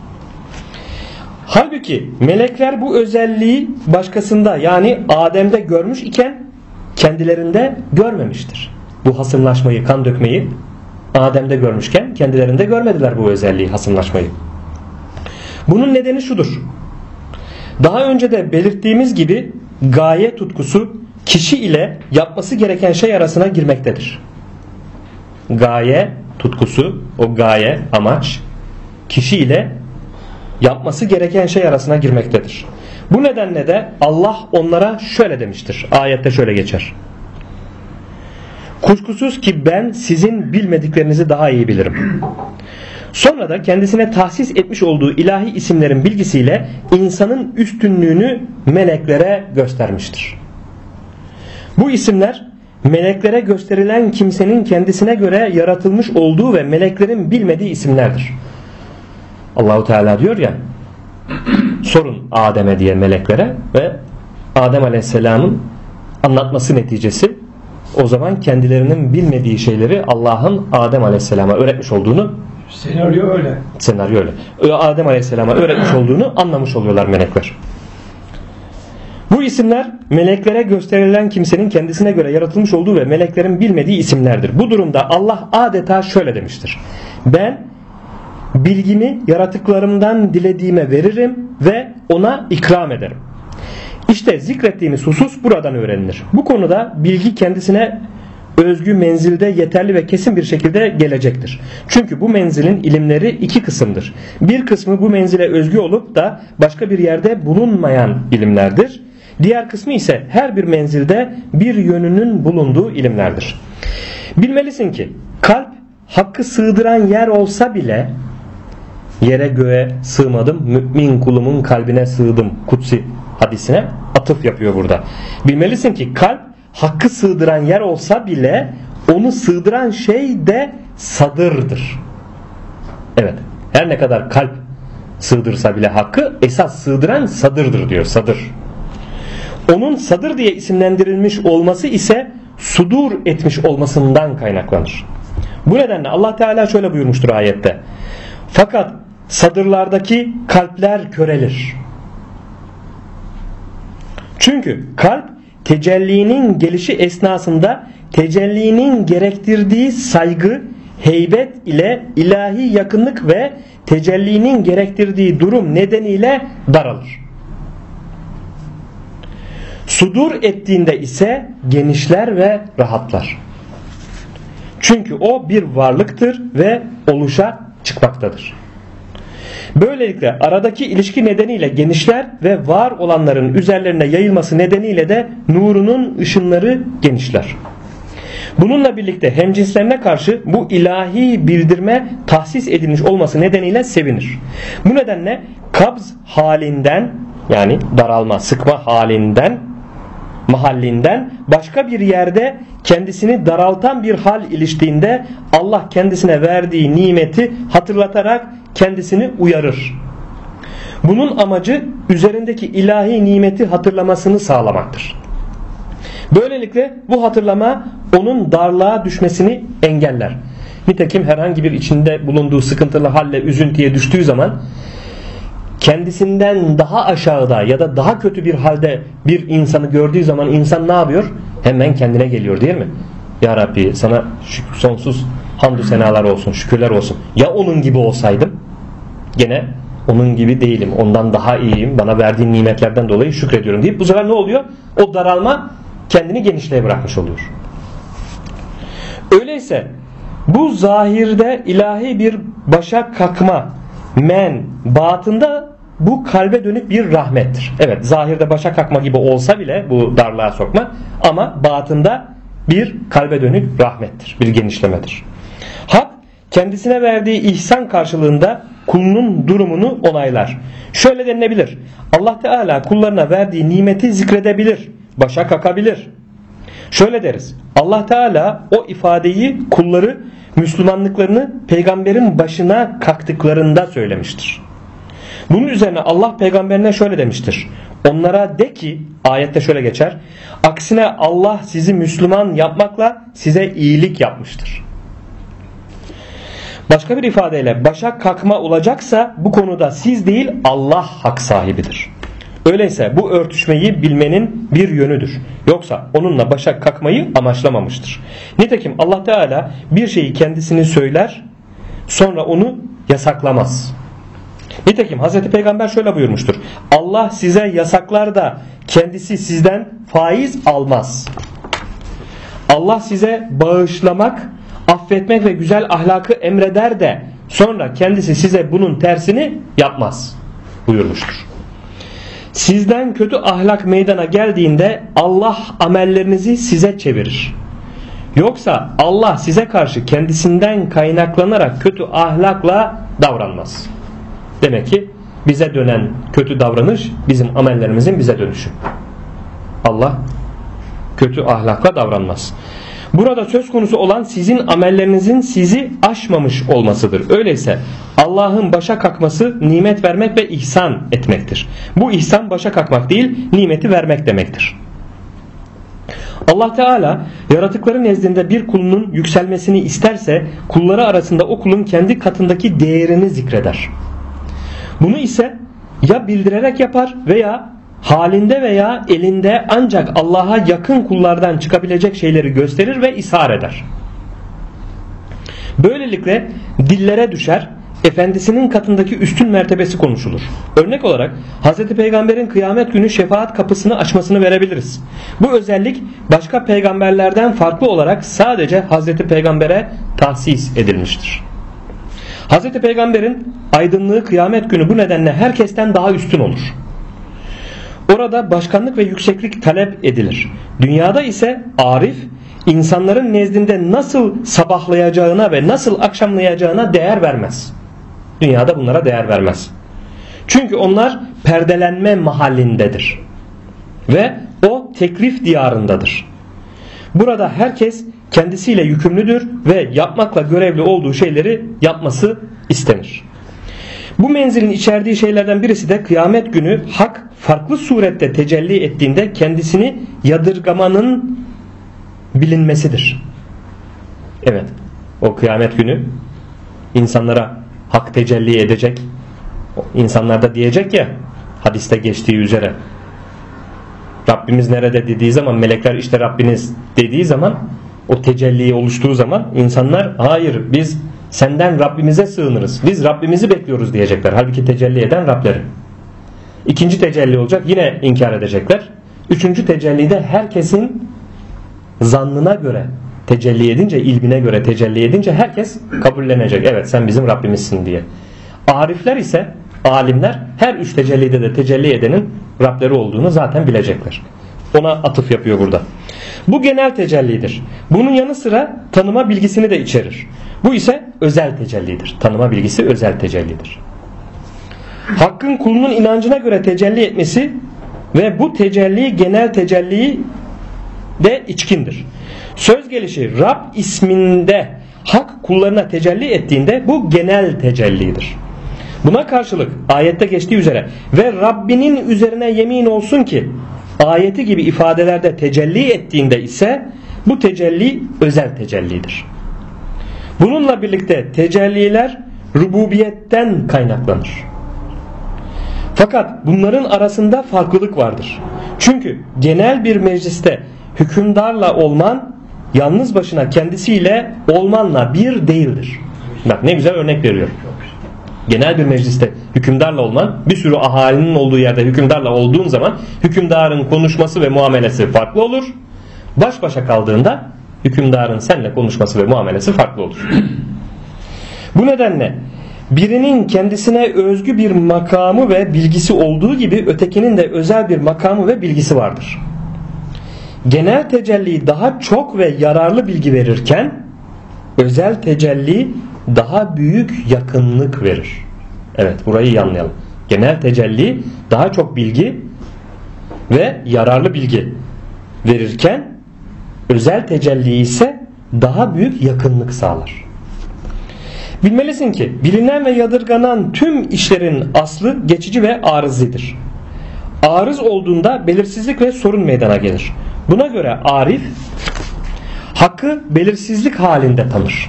Halbuki melekler bu özelliği başkasında, yani Adem'de görmüş iken kendilerinde görmemiştir. Bu hasımlaşmayı, kan dökmeyi Adem'de görmüşken kendilerinde görmediler bu özelliği, hasımlaşmayı. Bunun nedeni şudur: daha önce de belirttiğimiz gibi gaye tutkusu kişi ile yapması gereken şey arasına girmektedir. Gaye tutkusu, o gaye, amaç, kişi ile yapması gereken şey arasına girmektedir. Bu nedenle de Allah onlara şöyle demiştir. Ayette şöyle geçer: kuşkusuz ki ben sizin bilmediklerinizi daha iyi bilirim. Sonra da kendisine tahsis etmiş olduğu ilahi isimlerin bilgisiyle insanın üstünlüğünü meleklere göstermiştir. Bu isimler meleklere gösterilen kimsenin kendisine göre yaratılmış olduğu ve meleklerin bilmediği isimlerdir. Allahu Teala diyor ya, sorun Adem'e diye meleklere ve Adem Aleyhisselam'ın anlatması neticesi o zaman kendilerinin bilmediği şeyleri Allah'ın Adem Aleyhisselam'a öğretmiş olduğunu, senaryo öyle. Adem Aleyhisselam'a öğretmiş olduğunu anlamış oluyorlar melekler. Bu isimler meleklere gösterilen kimsenin kendisine göre yaratılmış olduğu ve meleklerin bilmediği isimlerdir. Bu durumda Allah adeta şöyle demiştir: ben bilgimi yaratıklarımdan dilediğime veririm ve ona ikram ederim. İşte zikrettiğimiz husus buradan öğrenilir. Bu konuda bilgi kendisine özgü menzilde yeterli ve kesin bir şekilde gelecektir. Çünkü bu menzilin ilimleri iki kısımdır. Bir kısmı bu menzile özgü olup da başka bir yerde bulunmayan ilimlerdir. Diğer kısmı ise her bir menzilde bir yönünün bulunduğu ilimlerdir. Bilmelisin ki kalp hakkı sığdıran yer olsa bile, yere göğe sığmadım, mümin kulumun kalbine sığdım kutsi hadisine atıf yapıyor burada. Bilmelisin ki kalp hakkı sığdıran yer olsa bile onu sığdıran şey de sadırdır. Evet, her ne kadar kalp sığdırsa bile hakkı, esas sığdıran sadırdır diyor, sadır. Onun sadır diye isimlendirilmiş olması ise sudur etmiş olmasından kaynaklanır. Bu nedenle Allah Teala şöyle buyurmuştur ayette: fakat sadırlardaki kalpler körelir. Çünkü kalp tecellinin gelişi esnasında tecellinin gerektirdiği saygı, heybet ile ilahi yakınlık ve tecellinin gerektirdiği durum nedeniyle daralır. Sudur ettiğinde ise genişler ve rahatlar. Çünkü o bir varlıktır ve oluşa çıkmaktadır. Böylelikle aradaki ilişki nedeniyle genişler ve var olanların üzerlerine yayılması nedeniyle de nurunun ışınları genişler. Bununla birlikte hemcinslerine karşı bu ilahi bildirme tahsis edilmiş olması nedeniyle sevinir. Bu nedenle kabz halinden, yani daralma, sıkma halinden, mahallinden başka bir yerde kendisini daraltan bir hal iliştiğinde Allah kendisine verdiği nimeti hatırlatarak kendisini uyarır. Bunun amacı üzerindeki ilahi nimeti hatırlamasını sağlamaktır. Böylelikle bu hatırlama onun darlığa düşmesini engeller. Nitekim herhangi bir içinde bulunduğu sıkıntılı halle üzüntüye düştüğü zaman kendisinden daha aşağıda ya da daha kötü bir halde bir insanı gördüğü zaman insan ne yapıyor? Hemen kendine geliyor, değil mi? Ya Rabbi sana sonsuz hamdü senalar olsun, şükürler olsun. Ya onun gibi olsaydım? Gene onun gibi değilim. Ondan daha iyiyim. Bana verdiğin nimetlerden dolayı şükrediyorum deyip bu sefer ne oluyor? O daralma kendini genişliğe bırakmış oluyor. Öyleyse bu zahirde ilahi bir başa kalkma, batında bu kalbe dönük bir rahmettir. Evet, zahirde başa kalkma gibi olsa bile bu darlığa sokma, ama batında bir kalbe dönük rahmettir, bir genişlemedir. Hak kendisine verdiği ihsan karşılığında kulunun durumunu onaylar. Şöyle denilebilir: Allah Teala kullarına verdiği nimeti zikredebilir, başa kalkabilir. Şöyle deriz: Allah Teala o ifadeyi kulları Müslümanlıklarını peygamberin başına kalktıklarında söylemiştir. Bunun üzerine Allah peygamberine şöyle demiştir: onlara de ki, ayette şöyle geçer: aksine Allah sizi Müslüman yapmakla size iyilik yapmıştır. Başka bir ifadeyle başa kalkma olacaksa bu konuda siz değil Allah hak sahibidir. Öyleyse bu örtüşmeyi bilmenin bir yönüdür. Yoksa onunla başa kalkmayı amaçlamamıştır. Nitekim Allah Teala bir şeyi kendisini söyler, sonra onu yasaklamaz. Nitekim Hazreti Peygamber şöyle buyurmuştur: Allah size yasaklar da kendisi sizden faiz almaz. Allah size bağışlamak, affetmek ve güzel ahlakı emreder de sonra kendisi size bunun tersini yapmaz buyurmuştur. Sizden kötü ahlak meydana geldiğinde Allah amellerinizi size çevirir. Yoksa Allah size karşı kendisinden kaynaklanarak kötü ahlakla davranmaz. Demek ki bize dönen kötü davranış bizim amellerimizin bize dönüşü. Allah kötü ahlakla davranmaz. Burada söz konusu olan sizin amellerinizin sizi aşmamış olmasıdır. Öyleyse Allah'ın başa kalkması nimet vermek ve ihsan etmektir. Bu ihsan başa kalkmak değil, nimeti vermek demektir. Allah Teala yaratıkları nezdinde bir kulunun yükselmesini isterse kulları arasında o kulun kendi katındaki değerini zikreder. Bunu ise ya bildirerek yapar veya halinde veya elinde ancak Allah'a yakın kullardan çıkabilecek şeyleri gösterir ve ishar eder. Böylelikle dillere düşer, efendisinin katındaki üstün mertebesi konuşulur. Örnek olarak Hz. Peygamber'in kıyamet günü şefaat kapısını açmasını verebiliriz. Bu özellik başka peygamberlerden farklı olarak sadece Hz. Peygamber'e tahsis edilmiştir. Hz. Peygamber'in aydınlığı kıyamet günü bu nedenle herkesten daha üstün olur. Orada başkanlık ve yükseklik talep edilir. Dünyada ise arif, insanların nezdinde nasıl sabahlayacağına ve nasıl akşamlayacağına değer vermez. Dünyada bunlara değer vermez. Çünkü onlar perdelenme mahallindedir. Ve o teklif diyarındadır. Burada herkes kendisiyle yükümlüdür ve yapmakla görevli olduğu şeyleri yapması istenir. Bu menzilin içerdiği şeylerden birisi de kıyamet günü hak farklı surette tecelli ettiğinde kendisini yadırgamanın bilinmesidir. Evet, o kıyamet günü insanlara hak tecelli edecek. İnsanlar da diyecek ya, hadiste geçtiği üzere, Rabbimiz nerede dediği zaman, melekler işte Rabbiniz dediği zaman, o tecelli oluştuğu zaman insanlar hayır biz senden Rabbimize sığınırız, biz Rabbimizi bekliyoruz diyecekler. Halbuki tecelli eden Rableri. İkinci tecelli olacak, yine inkar edecekler. Üçüncü tecellide herkesin zannına göre tecelli edince, ilmine göre tecelli edince herkes kabullenecek. Evet sen bizim Rabbimizsin diye. Arifler ise, alimler her üç tecellide de tecelli edenin Rableri olduğunu zaten bilecekler. Ona atıf yapıyor burada. Bu genel tecellidir. Bunun yanı sıra tanıma bilgisini de içerir. Bu ise özel tecellidir. Tanıma bilgisi özel tecellidir. Hakkın kulunun inancına göre tecelli etmesi ve bu tecelli genel tecelliyi de içkindir. Söz gelişi Rab isminde hak kullarına tecelli ettiğinde bu genel tecellidir. Buna karşılık ayette geçtiği üzere ve Rabbinin üzerine yemin olsun ki ayeti gibi ifadelerde tecelli ettiğinde ise bu tecelli özel tecellidir. Bununla birlikte tecelliler rububiyetten kaynaklanır. Fakat bunların arasında farklılık vardır. Çünkü genel bir mecliste hükümdarla olman yalnız başına kendisiyle olmanla bir değildir. Bak ne güzel örnek veriyor. Genel bir mecliste hükümdarla olman, bir sürü ahalinin olduğu yerde hükümdarla olduğun zaman hükümdarın konuşması ve muamelesi farklı olur. Baş başa kaldığında hükümdarın seninle konuşması ve muamelesi farklı olur. Bu nedenle birinin kendisine özgü bir makamı ve bilgisi olduğu gibi ötekinin de özel bir makamı ve bilgisi vardır. Genel tecelli daha çok ve yararlı bilgi verirken özel tecelli daha büyük yakınlık verir. Evet, burayı iyi anlayalım. Genel tecelli daha çok bilgi ve yararlı bilgi verirken özel tecelli ise daha büyük yakınlık sağlar. Bilmelisin ki bilinen ve yadırganan tüm işlerin aslı geçici ve arızidir. Arız olduğunda belirsizlik ve sorun meydana gelir. Buna göre arif hakkı belirsizlik halinde tanır.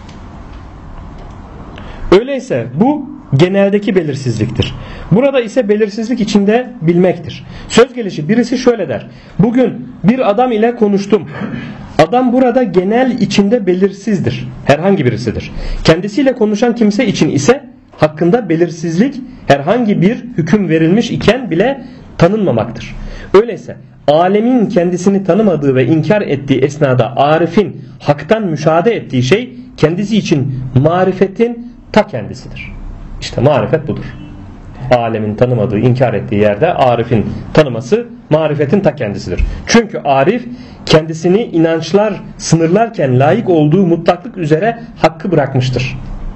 Öyleyse bu geneldeki belirsizliktir. Burada ise belirsizlik içinde bilmektir. Söz gelişi birisi şöyle der: bugün bir adam ile konuştum. Adam burada genel içinde belirsizdir. Herhangi birisidir. Kendisiyle konuşan kimse için ise hakkında belirsizlik herhangi bir hüküm verilmiş iken bile tanınmamaktır. Öyleyse alemin kendisini tanımadığı ve inkar ettiği esnada arifin haktan müşahede ettiği şey kendisi için marifetin ta kendisidir. İşte marifet budur. Alemin tanımadığı, inkar ettiği yerde arifin tanıması marifetin ta kendisidir. Çünkü arif kendisini inançlar sınırlarken layık olduğu mutlaklık üzere hakkı bırakmıştır.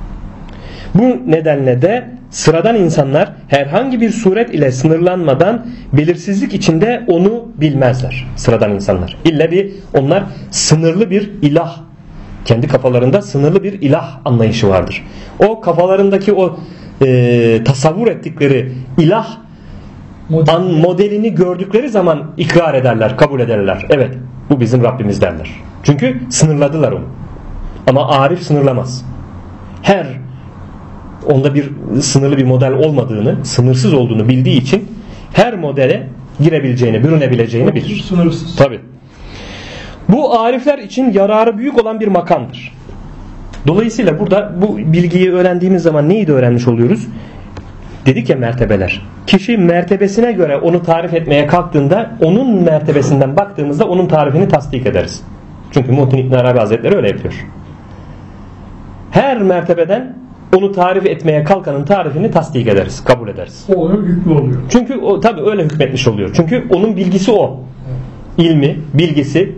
Bu nedenle de sıradan insanlar herhangi bir suret ile sınırlanmadan belirsizlik içinde onu bilmezler. Sıradan insanlar. İlla bir onlar sınırlı bir ilah, kendi kafalarında sınırlı bir ilah anlayışı vardır. O kafalarındaki o tasavvur ettikleri ilah modelini gördükleri zaman ikrar ederler, kabul ederler. Evet, bu bizim Rabbimiz derler. Çünkü sınırladılar onu. Ama arif sınırlamaz. Her onda bir sınırlı bir model olmadığını, sınırsız olduğunu bildiği için her modele girebileceğini, bürünebileceğini bilir. Sınırsız. Tabii. Bu arifler için yararı büyük olan bir makamdır. Dolayısıyla burada bu bilgiyi öğrendiğimiz zaman neyi de öğrenmiş oluyoruz? Dedik ya mertebeler. Kişi mertebesine göre onu tarif etmeye kalktığında onun mertebesinden baktığımızda onun tarifini tasdik ederiz. Çünkü Muhittin İbn Arabi Hazretleri öyle yapıyor. Her mertebeden onu tarif etmeye kalkanın tarifini tasdik ederiz, kabul ederiz. O onun hükmü oluyor. Çünkü o tabii öyle hükmetmiş oluyor. Çünkü onun bilgisi o. İlmi, bilgisi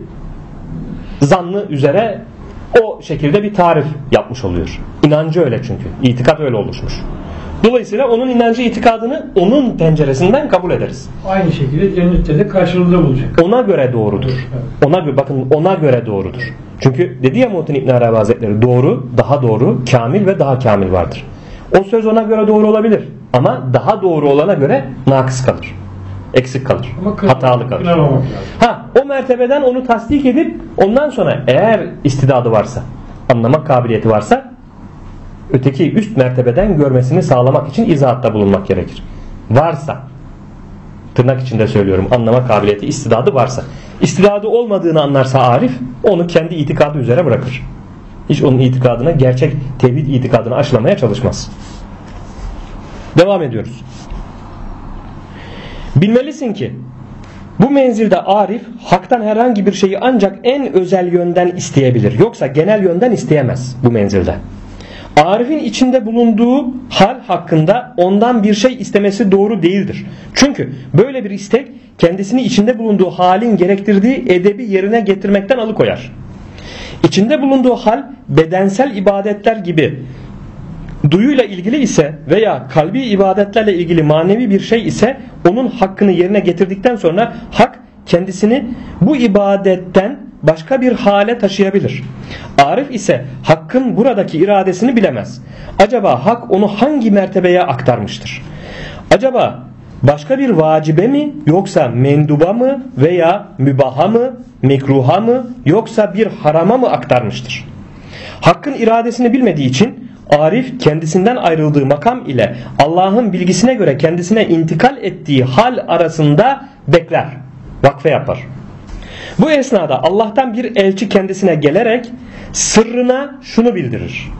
zannı üzere o şekilde bir tarif yapmış oluyor. İnancı öyle çünkü. İtikat öyle oluşmuş. Dolayısıyla onun inancı, itikadını onun penceresinden kabul ederiz. Aynı şekilde cennette de karşılığında bulacak. Ona göre doğrudur. Evet. Ona göre, bakın ona göre doğrudur. Çünkü dedi ya Muhittin İbn Arabi Hazretleri, doğru, daha doğru, kamil ve daha kamil vardır. O söz ona göre doğru olabilir. Ama daha doğru olana göre nakıs kalır. Eksik kalır. Hatalı kalır. O mertebeden onu tasdik edip ondan sonra eğer istidadı varsa, anlamak kabiliyeti varsa öteki üst mertebeden görmesini sağlamak için izahatta bulunmak gerekir. Varsa, tırnak içinde söylüyorum, anlama kabiliyeti, istidadı varsa. İstidadı olmadığını anlarsa arif onu kendi itikadı üzere bırakır. Hiç onun itikadına, gerçek tevhid itikadını aşılamaya çalışmaz. Devam ediyoruz. Bilmelisin ki bu menzilde arif haktan herhangi bir şeyi ancak en özel yönden isteyebilir. Yoksa genel yönden isteyemez bu menzilde. Arif'in içinde bulunduğu hal hakkında ondan bir şey istemesi doğru değildir. Çünkü böyle bir istek kendisini içinde bulunduğu halin gerektirdiği edebi yerine getirmekten alıkoyar. İçinde bulunduğu hal bedensel ibadetler gibi duyuyla ilgili ise veya kalbi ibadetlerle ilgili manevi bir şey ise onun hakkını yerine getirdikten sonra hak kendisini bu ibadetten başka bir hale taşıyabilir. Arif ise hakkın buradaki iradesini bilemez. Acaba hak onu hangi mertebeye aktarmıştır? Acaba başka bir vacibe mi, yoksa menduba mı veya mübaha mı, mekruha mı, yoksa bir harama mı aktarmıştır? Hakkın iradesini bilmediği için Arif kendisinden ayrıldığı makam ile Allah'ın bilgisine göre kendisine intikal ettiği hal arasında bekler, vakfe yapar. Bu esnada Allah'tan bir elçi kendisine gelerek sırrına şunu bildirir.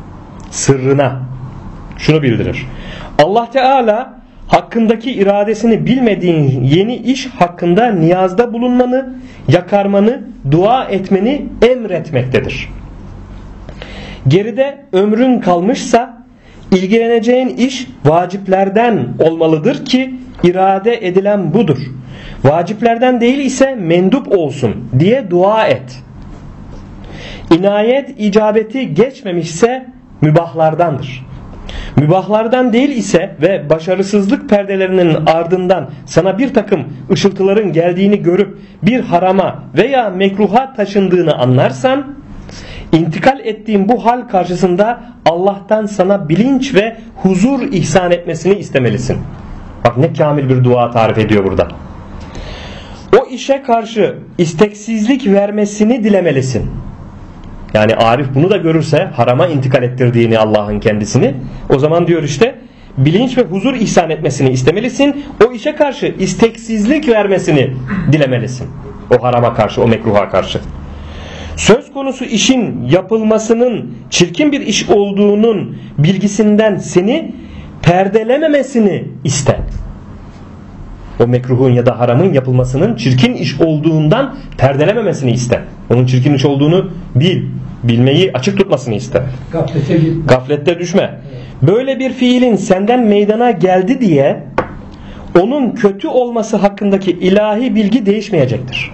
Allah Teala hakkındaki iradesini bilmediğin yeni iş hakkında niyazda bulunmanı, yakarmanı, dua etmeni emretmektedir. Geride ömrün kalmışsa ilgileneceğin iş vaciplerden olmalıdır ki irade edilen budur. Vaciplerden değil ise mendup olsun diye dua et. İnayet icabeti geçmemişse mübahlardandır. Mübahlardan değil ise ve başarısızlık perdelerinin ardından sana bir takım ışıltıların geldiğini görüp bir harama veya mekruha taşındığını anlarsan, intikal ettiğin bu hal karşısında Allah'tan sana bilinç ve huzur ihsan etmesini istemelisin. Bak ne kamil bir dua tarif ediyor burada. O işe karşı isteksizlik vermesini dilemelisin. Yani Arif bunu da görürse, harama intikal ettirdiğini Allah'ın kendisini, o zaman diyor işte bilinç ve huzur ihsan etmesini istemelisin. O işe karşı isteksizlik vermesini dilemelisin. O harama karşı, o mekruha karşı. Söz konusu işin yapılmasının çirkin bir iş olduğunun bilgisinden seni perdelememesini iste. O mekruhun ya da haramın yapılmasının çirkin iş olduğundan perdelememesini iste. Onun çirkin iş olduğunu bilmeyi açık tutmasını iste. Gaflette düşme. Böyle bir fiilin senden meydana geldi diye onun kötü olması hakkındaki ilahi bilgi değişmeyecektir.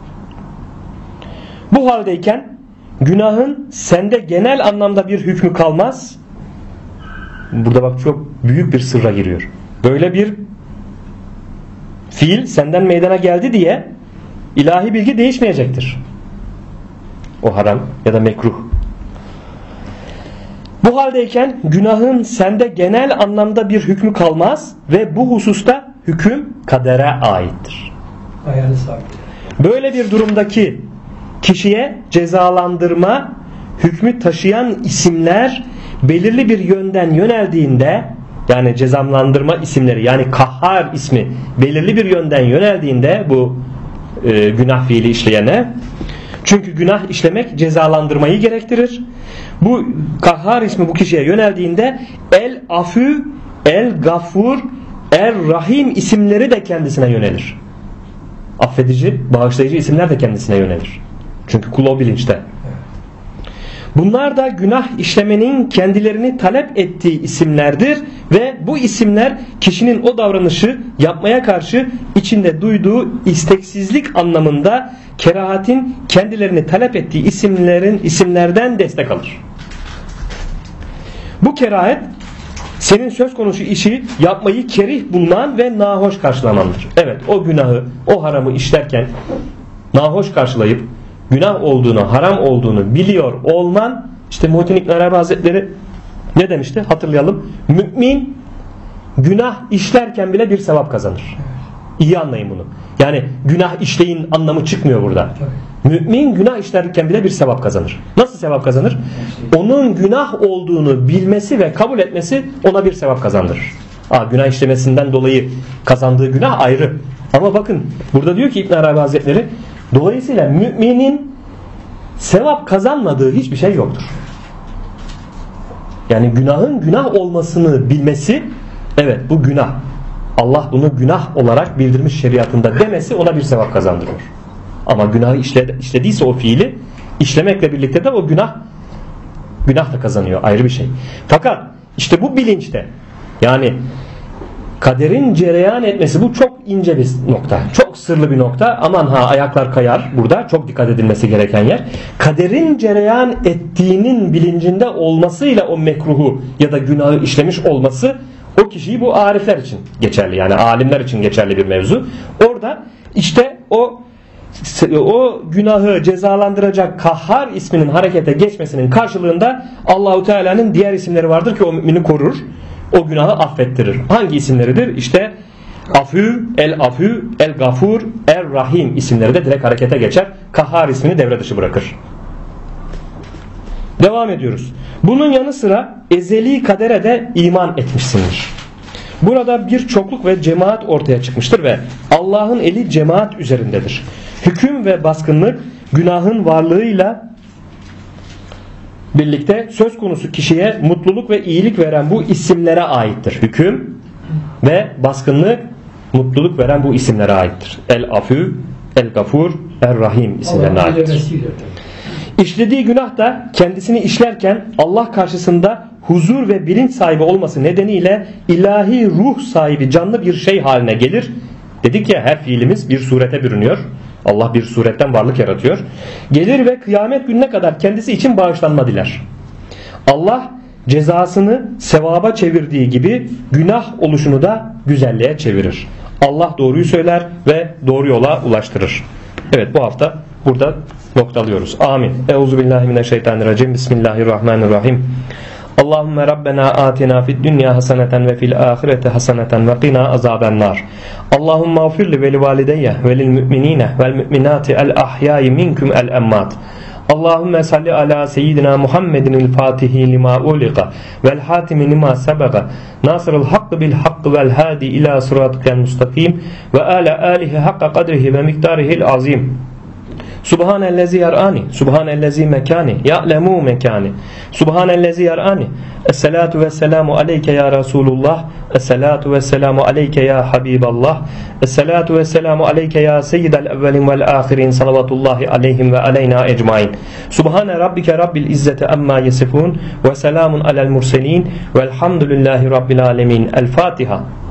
Bu haldeyken günahın sende genel anlamda bir hükmü kalmaz. Burada bak çok büyük bir sırra giriyor. Böyle bir fiil senden meydana geldi diye ilahi bilgi değişmeyecektir. O haram ya da mekruh. Bu haldeyken günahın sende genel anlamda bir hükmü kalmaz ve bu hususta hüküm kadere aittir. Ayağını sabit. Böyle bir durumdaki kişiye cezalandırma hükmü taşıyan isimler belirli bir yönden yöneldiğinde, yani cezalandırma isimleri, yani kahhar ismi belirli bir yönden yöneldiğinde bu günah fiili işleyene, çünkü günah işlemek cezalandırmayı gerektirir. Bu kahhar ismi bu kişiye yöneldiğinde el afü, el gafur, el rahim isimleri de kendisine yönelir. Affedici, bağışlayıcı isimler de kendisine yönelir. Çünkü kul o bilinçte. Bunlar da günah işlemenin kendilerini talep ettiği isimlerdir ve bu isimler kişinin o davranışı yapmaya karşı içinde duyduğu isteksizlik anlamında kerahatin kendilerini talep ettiği isimlerden destek alır. Bu kerahet senin söz konusu işi yapmayı kerih bulunan ve nahoş karşılamandır. Evet, o günahı, o haramı işlerken nahoş karşılayıp günah olduğunu, haram olduğunu biliyor olman, işte Muhittin İbn Arabi Hazretleri ne demişti? Hatırlayalım. Mümin günah işlerken bile bir sevap kazanır. İyi anlayın bunu. Yani günah işleyin anlamı çıkmıyor burada. Mümin günah işlerken bile bir sevap kazanır. Nasıl sevap kazanır? Onun günah olduğunu bilmesi ve kabul etmesi ona bir sevap kazandırır. Günah işlemesinden dolayı kazandığı günah ayrı. Ama bakın burada diyor ki İbn Arabi Hazretleri, dolayısıyla müminin sevap kazanmadığı hiçbir şey yoktur. Yani günahın günah olmasını bilmesi, evet bu günah, Allah bunu günah olarak bildirmiş şeriatında demesi ona bir sevap kazandırıyor. Ama günahı işlediyse o fiili işlemekle birlikte de o günah günah da kazanıyor, ayrı bir şey. Fakat işte bu bilinçte, yani kaderin cereyan etmesi, bu çok ince bir nokta, çok sırlı bir nokta. Aman ha, ayaklar kayar, burada çok dikkat edilmesi gereken yer. Kaderin cereyan ettiğinin bilincinde olmasıyla o mekruhu ya da günahı işlemiş olması, o kişiyi, bu arifler için geçerli, yani alimler için geçerli bir mevzu. Orada işte o günahı cezalandıracak Kahhar isminin harekete geçmesinin karşılığında Allahu Teala'nın diğer isimleri vardır ki o mümini korur, o günahı affettirir. Hangi isimleridir? İşte Afü, El-Afü, El-Gafur, Er-Rahim isimleri de direkt harekete geçer. Kahhar ismini devre dışı bırakır. Devam ediyoruz. Bunun yanı sıra ezeli kadere de iman etmişsindir. Burada bir çokluk ve cemaat ortaya çıkmıştır ve Allah'ın eli cemaat üzerindedir. Hüküm ve baskınlık günahın varlığıyla birlikte söz konusu kişiye mutluluk ve iyilik veren bu isimlere aittir. Hüküm ve baskınlık mutluluk veren bu isimlere aittir. El-Afü, El-Gafur, Er-Rahim isimlerine aittir. İşlediği günah da kendisini işlerken Allah karşısında huzur ve bilinç sahibi olması nedeniyle ilahi ruh sahibi canlı bir şey haline gelir. Dedik ya, her fiilimiz bir surete bürünüyor. Allah bir suretten varlık yaratıyor. Gelir ve kıyamet gününe kadar kendisi için bağışlanma diler. Allah cezasını sevaba çevirdiği gibi günah oluşunu da güzelliğe çevirir. Allah doğruyu söyler ve doğru yola ulaştırır. Evet, bu hafta burada noktalıyoruz. Amin. Euzubillahimineşşeytanirracim. Bismillahirrahmanirrahim. Allahümme Rabbena atina fid dünya haseneten ve fil ahirete haseneten ve qina azabennar. Allahümme afirli veli valideyye velil müminine vel müminati el ahyayi minkum el emmat. Allahümme salli ala seyyidina Muhammedinil fatihi lima uliqa vel hatimi lima sebaga nasırıl hakkı bil hakkı vel hadi ila sıratıkel mustakim ve ala alihi hakka kadrihi ve miktarihil azim. Subhanellezi yar'ani, subhanellezi mekani, ya'lemu mekani, subhanellezi yar'ani. Esselatu vesselamu aleyke ya Resulullah, esselatu vesselamu aleyke ya Habiballah, esselatu vesselamu aleyke ya seyyidel evvelin vel ahirin, salavatullahi aleyhim ve aleyna ecmain. Subhane rabbike rabbil izzeti amma yesifun ve selamun alel murselin velhamdülillahi rabbil alemin. El Fatiha.